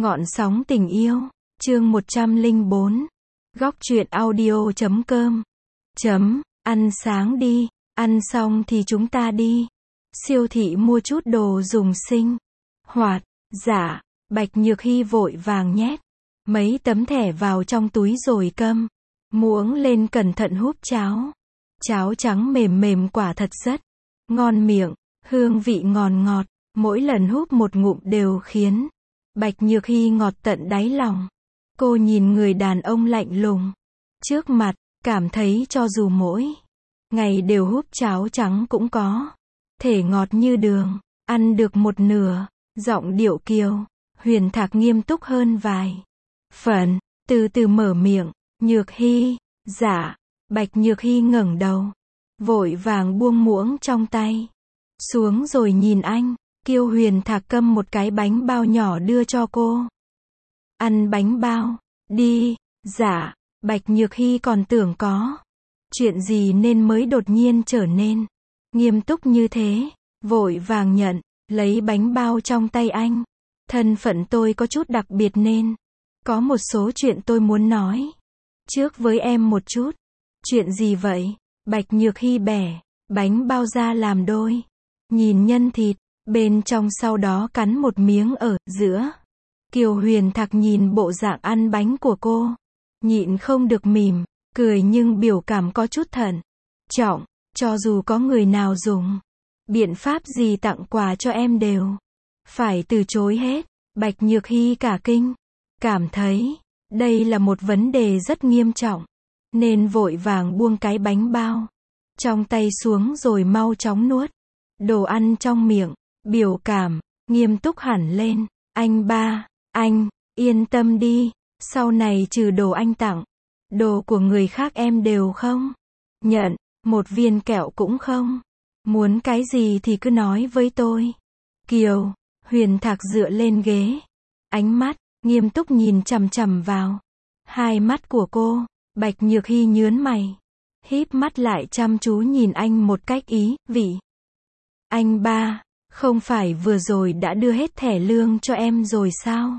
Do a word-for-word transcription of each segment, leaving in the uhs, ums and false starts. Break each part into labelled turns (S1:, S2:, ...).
S1: Ngọn sóng tình yêu, chương một trăm lẻ bốn. Góc truyện audio chấm com. Chấm, ăn sáng đi, ăn xong thì chúng ta đi. Siêu thị mua chút đồ dùng sinh hoạt. Dạ, Bạch Nhược Hy vội vàng nhét mấy tấm thẻ vào trong túi rồi câm muỗng lên cẩn thận húp cháo. Cháo trắng mềm mềm quả thật rất ngon miệng, hương vị ngọt ngọt, mỗi lần húp một ngụm đều khiến Bạch Nhược Hy ngọt tận đáy lòng. Cô nhìn người đàn ông lạnh lùng trước mặt, cảm thấy cho dù mỗi ngày đều húp cháo trắng cũng có thể ngọt như đường, ăn được một nửa. Giọng điệu Kiều Huyền Thạc nghiêm túc hơn vài phần, từ từ mở miệng, Nhược Hy. Dạ. Bạch Nhược Hy ngẩng đầu, vội vàng buông muỗng trong tay xuống rồi nhìn anh. Kiều Huyền Thạc cầm một cái bánh bao nhỏ đưa cho cô. Ăn bánh bao đi. Dạ. Bạch Nhược Hy còn tưởng có chuyện gì nên mới đột nhiên trở nên nghiêm túc như thế, vội vàng nhận lấy bánh bao trong tay anh. Thân phận tôi có chút đặc biệt nên có một số chuyện tôi muốn nói trước với em một chút. Chuyện gì vậy? Bạch Nhược Hy bẻ bánh bao ra làm đôi, nhìn nhân thịt bên trong, sau đó cắn một miếng ở giữa. Kiều Huyền Thạc nhìn bộ dạng ăn bánh của cô, nhịn không được mỉm cười, nhưng biểu cảm có chút thận trọng. Cho dù có người nào dùng biện pháp gì tặng quà cho em đều phải từ chối hết. Bạch Nhược Hy cả kinh, cảm thấy đây là một vấn đề rất nghiêm trọng, nên vội vàng buông cái bánh bao trong tay xuống rồi mau chóng nuốt đồ ăn trong miệng, biểu cảm nghiêm túc hẳn lên. Anh ba, anh yên tâm đi, sau này trừ đồ anh tặng, đồ của người khác em đều không nhận, một viên kẹo cũng không. Muốn cái gì thì cứ nói với tôi. Kiều Huyền Thạc dựa lên ghế, ánh mắt nghiêm túc nhìn chằm chằm vào hai mắt của cô. Bạch Nhược Hy nhướng mày, híp mắt lại chăm chú nhìn anh một cách ý vị. Anh ba, không phải vừa rồi đã đưa hết thẻ lương cho em rồi sao?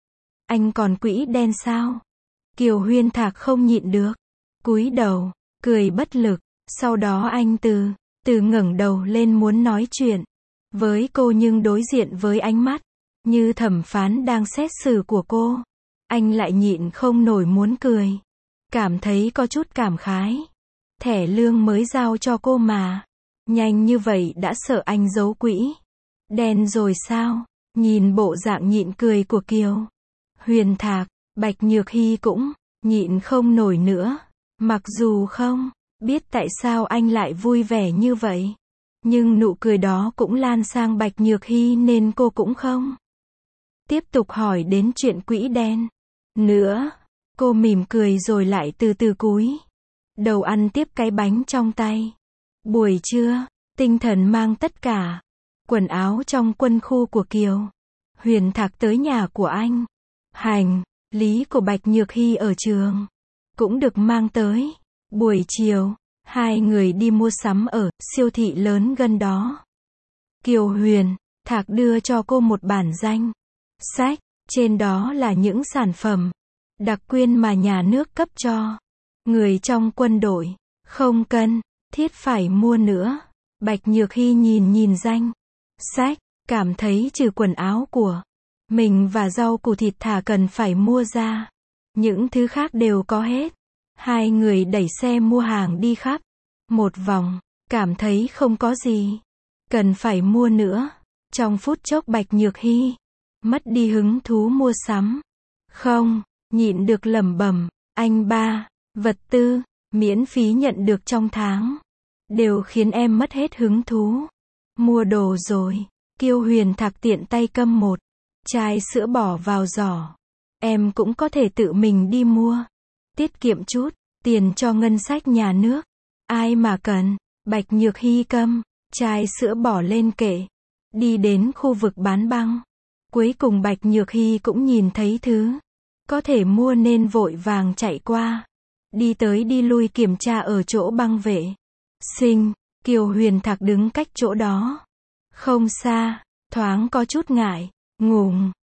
S1: Anh còn quỹ đen sao? Kiều Huyền Thạc không nhịn được, cúi đầu, cười bất lực. Sau đó anh từ từ ngẩng đầu lên muốn nói chuyện với cô, nhưng đối diện với ánh mắt như thẩm phán đang xét xử của cô, anh lại nhịn không nổi muốn cười. Cảm thấy có chút cảm khái. Thẻ lương mới giao cho cô mà nhanh như vậy đã sợ anh giấu quỹ đen rồi sao? Nhìn bộ dạng nhịn cười của Kiều Huyền Thạc, Bạch Nhược Hy cũng nhịn không nổi nữa. Mặc dù không biết tại sao anh lại vui vẻ như vậy, nhưng nụ cười đó cũng lan sang Bạch Nhược Hy nên cô cũng không tiếp tục hỏi đến chuyện quỹ đen nữa. Cô mỉm cười rồi lại từ từ cúi đầu ăn tiếp cái bánh trong tay. Buổi trưa, tinh thần mang tất cả quần áo trong quân khu của Kiều Huyền Thạc tới nhà của anh. Hành lý của Bạch Nhược Hy ở trường cũng được mang tới. Buổi chiều, hai người đi mua sắm ở siêu thị lớn gần đó. Kiều Huyền Thạc đưa cho cô một bản danh sách, trên đó là những sản phẩm đặc quyền mà nhà nước cấp cho người trong quân đội, không cần thiết phải mua nữa. Bạch Nhược Hy nhìn nhìn danh sách, cảm thấy trừ quần áo của mình và rau củ thịt thà cần phải mua ra, những thứ khác đều có hết. Hai người đẩy xe mua hàng đi khắp một vòng, cảm thấy không có gì cần phải mua nữa. Trong phút chốc Bạch Nhược Hy mất đi hứng thú mua sắm, không nhịn được lẩm bẩm, anh ba, vật tư miễn phí nhận được trong tháng đều khiến em mất hết hứng thú mua đồ rồi. Kiều Huyền Thạc tiện tay cầm một chai sữa bỏ vào giỏ. Em cũng có thể tự mình đi mua, tiết kiệm chút tiền cho ngân sách nhà nước. Ai mà cần. Bạch Nhược Hy cầm chai sữa bỏ lên kệ, đi đến khu vực bán băng. Cuối cùng Bạch Nhược Hy cũng nhìn thấy thứ có thể mua nên vội vàng chạy qua, đi tới đi lui kiểm tra ở chỗ băng vệ sinh. Kiều Huyền Thạc đứng cách chỗ đó không xa, thoáng có chút ngại ngùng.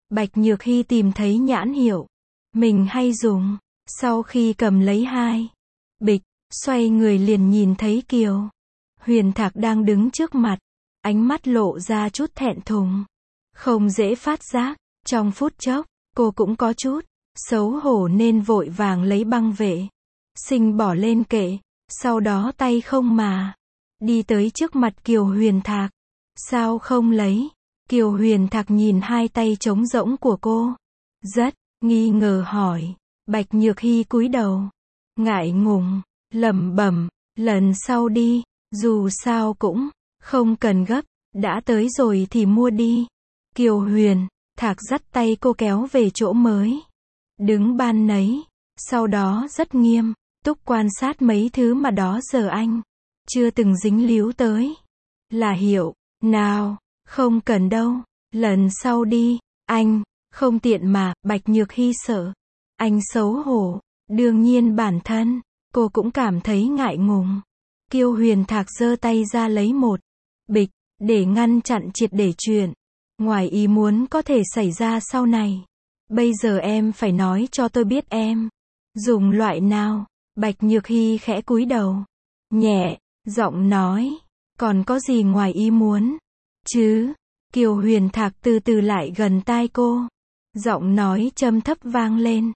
S1: Bạch Nhược Hy tìm thấy nhãn hiệu mình hay dùng. Sau khi cầm lấy hai bịch, xoay người liền nhìn thấy Kiều Huyền Thạc đang đứng trước mặt, ánh mắt lộ ra chút thẹn thùng. Không dễ phát giác, trong phút chốc, cô cũng có chút xấu hổ nên vội vàng lấy băng vệ sinh bỏ lên kệ, sau đó tay không mà đi tới trước mặt Kiều Huyền Thạc. Sao không lấy? Kiều Huyền Thạc nhìn hai tay trống rỗng của cô, rất nghi ngờ hỏi. Bạch Nhược Hy cúi đầu, ngại ngùng, lẩm bẩm, lần sau đi, dù sao cũng không cần gấp, đã tới rồi thì mua đi. Kiều Huyền Thạc dắt tay cô kéo về chỗ mới đứng ban nấy, sau đó rất nghiêm túc quan sát mấy thứ mà đó giờ anh chưa từng dính líu tới. Là hiệu nào? Không cần đâu, lần sau đi, anh không tiện mà. Bạch Nhược Hy sợ anh xấu hổ, đương nhiên bản thân cô cũng cảm thấy ngại ngùng. Kiều Huyền Thạc giơ tay ra lấy một bịch để ngăn chặn triệt để chuyện ngoài ý muốn có thể xảy ra sau này. Bây giờ em phải nói cho tôi biết em dùng loại nào. Bạch Nhược Hy khẽ cúi đầu, nhẹ giọng nói, còn có gì ngoài ý muốn chứ? Kiều Huyền Thạc từ từ lại gần tai cô, giọng nói trầm thấp vang lên,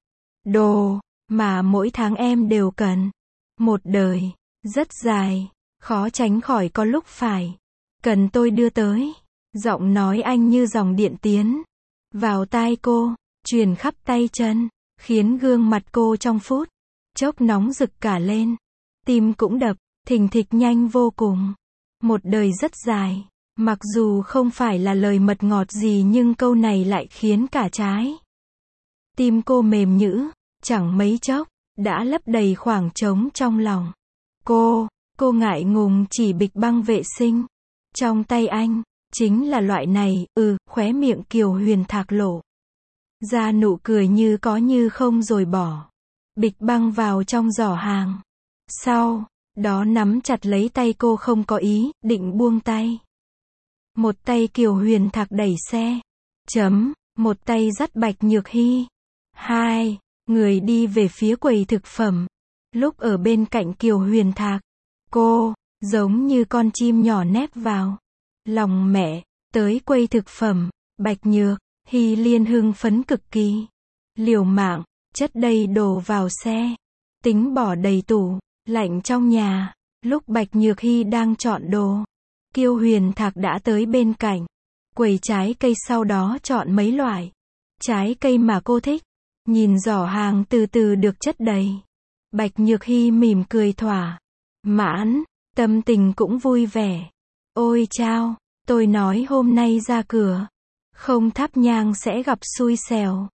S1: đồ mà mỗi tháng em đều cần. Một đời rất dài, khó tránh khỏi có lúc phải cần tôi đưa tới. Giọng nói anh như dòng điện tiến vào tai cô, truyền khắp tay chân, khiến gương mặt cô trong phút chốc nóng rực cả lên. Tim cũng đập thình thịch nhanh vô cùng. Một đời rất dài. Mặc dù không phải là lời mật ngọt gì nhưng câu này lại khiến cả trái tim cô mềm nhũn, chẳng mấy chốc đã lấp đầy khoảng trống trong lòng. Cô, cô ngại ngùng chỉ bịch băng vệ sinh trong tay anh, chính là loại này. Ừ, khóe miệng Kiều Huyền Thạc lộ ra nụ cười như có như không rồi bỏ bịch băng vào trong giỏ hàng. Sau đó nắm chặt lấy tay cô không có ý định buông tay. Một tay Kiều Huyền Thạc đẩy xe chấm, một tay dắt Bạch Nhược Hy. Hai người đi về phía quầy thực phẩm. Lúc ở bên cạnh Kiều Huyền Thạc, cô giống như con chim nhỏ nép vào lòng mẹ. Tới quầy thực phẩm, Bạch Nhược Hy liên hưng phấn cực kỳ, liều mạng chất đầy đồ vào xe, tính bỏ đầy tủ lạnh trong nhà. Lúc Bạch Nhược Hy đang chọn đồ, Kiều Huyền Thạc đã tới bên cạnh quầy trái cây, sau đó chọn mấy loại trái cây mà cô thích. Nhìn giỏ hàng từ từ được chất đầy, Bạch Nhược Hy mỉm cười thỏa mãn, tâm tình cũng vui vẻ. Ôi chao, tôi nói hôm nay ra cửa không thắp nhang sẽ gặp xui xẻo,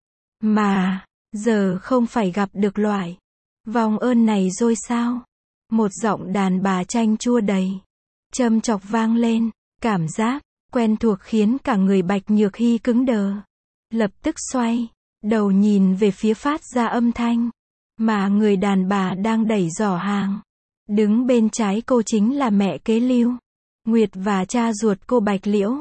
S1: mà giờ không phải gặp được loại vong ơn này rồi sao? Một giọng đàn bà chanh chua đầy châm chọc vang lên, cảm giác quen thuộc khiến cả người Bạch Nhược Hy cứng đờ. Lập tức xoay đầu nhìn về phía phát ra âm thanh, mà người đàn bà đang đẩy giỏ hàng. Đứng bên trái cô chính là mẹ kế Lưu Nguyệt và cha ruột cô Bạch Liễu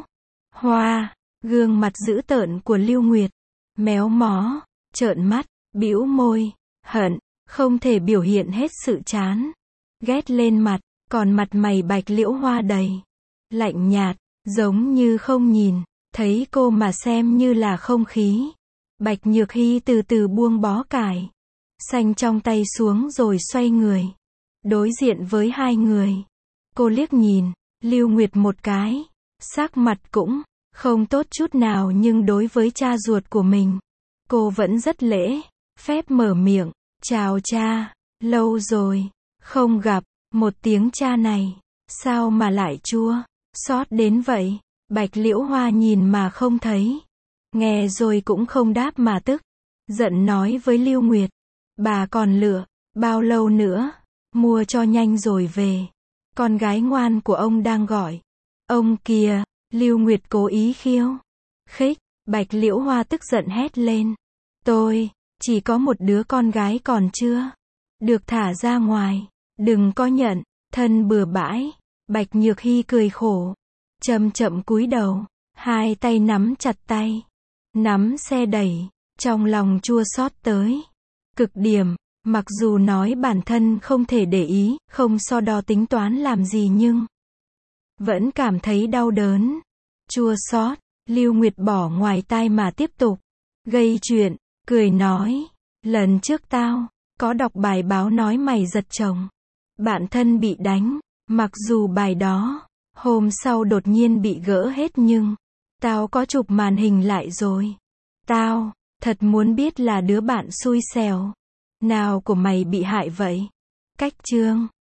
S1: Hoa. Gương mặt dữ tợn của Lưu Nguyệt méo mó, trợn mắt, bĩu môi, hận không thể biểu hiện hết sự chán ghét lên mặt. Còn mặt mày Bạch Liễu Hoa đầy lạnh nhạt, giống như không nhìn thấy cô mà xem như là không khí. Bạch Nhược Hy từ từ buông bó cải xanh trong tay xuống rồi xoay người đối diện với hai người. Cô liếc nhìn Lưu Nguyệt một cái, sắc mặt cũng không tốt chút nào, nhưng đối với cha ruột của mình, cô vẫn rất lễ phép mở miệng, chào cha, lâu rồi không gặp. Một tiếng cha này sao mà lại chua xót đến vậy? Bạch Liễu Hoa nhìn mà không thấy, nghe rồi cũng không đáp mà tức giận nói với Lưu Nguyệt, bà còn lựa bao lâu nữa, mua cho nhanh rồi về, con gái ngoan của ông đang gọi ông kìa. Lưu Nguyệt cố ý khiêu khích. Bạch Liễu Hoa tức giận hét lên, tôi chỉ có một đứa con gái còn chưa được thả ra ngoài, đừng có nhận thân bừa bãi. Bạch Nhược Hy cười khổ, chậm chậm cúi đầu, hai tay nắm chặt tay. nắm xe đẩy, trong lòng chua xót tới cực điểm, mặc dù nói bản thân không thể để ý, không so đo tính toán làm gì nhưng vẫn cảm thấy đau đớn, chua xót. Lưu Nguyệt bỏ ngoài tai mà tiếp tục gây chuyện, cười nói, lần trước tao có đọc bài báo nói mày giật chồng, bạn thân bị đánh, mặc dù bài đó hôm sau đột nhiên bị gỡ hết nhưng tao có chụp màn hình lại rồi. Tao thật muốn biết là đứa bạn xui xẻo nào của mày bị hại vậy. Cách chương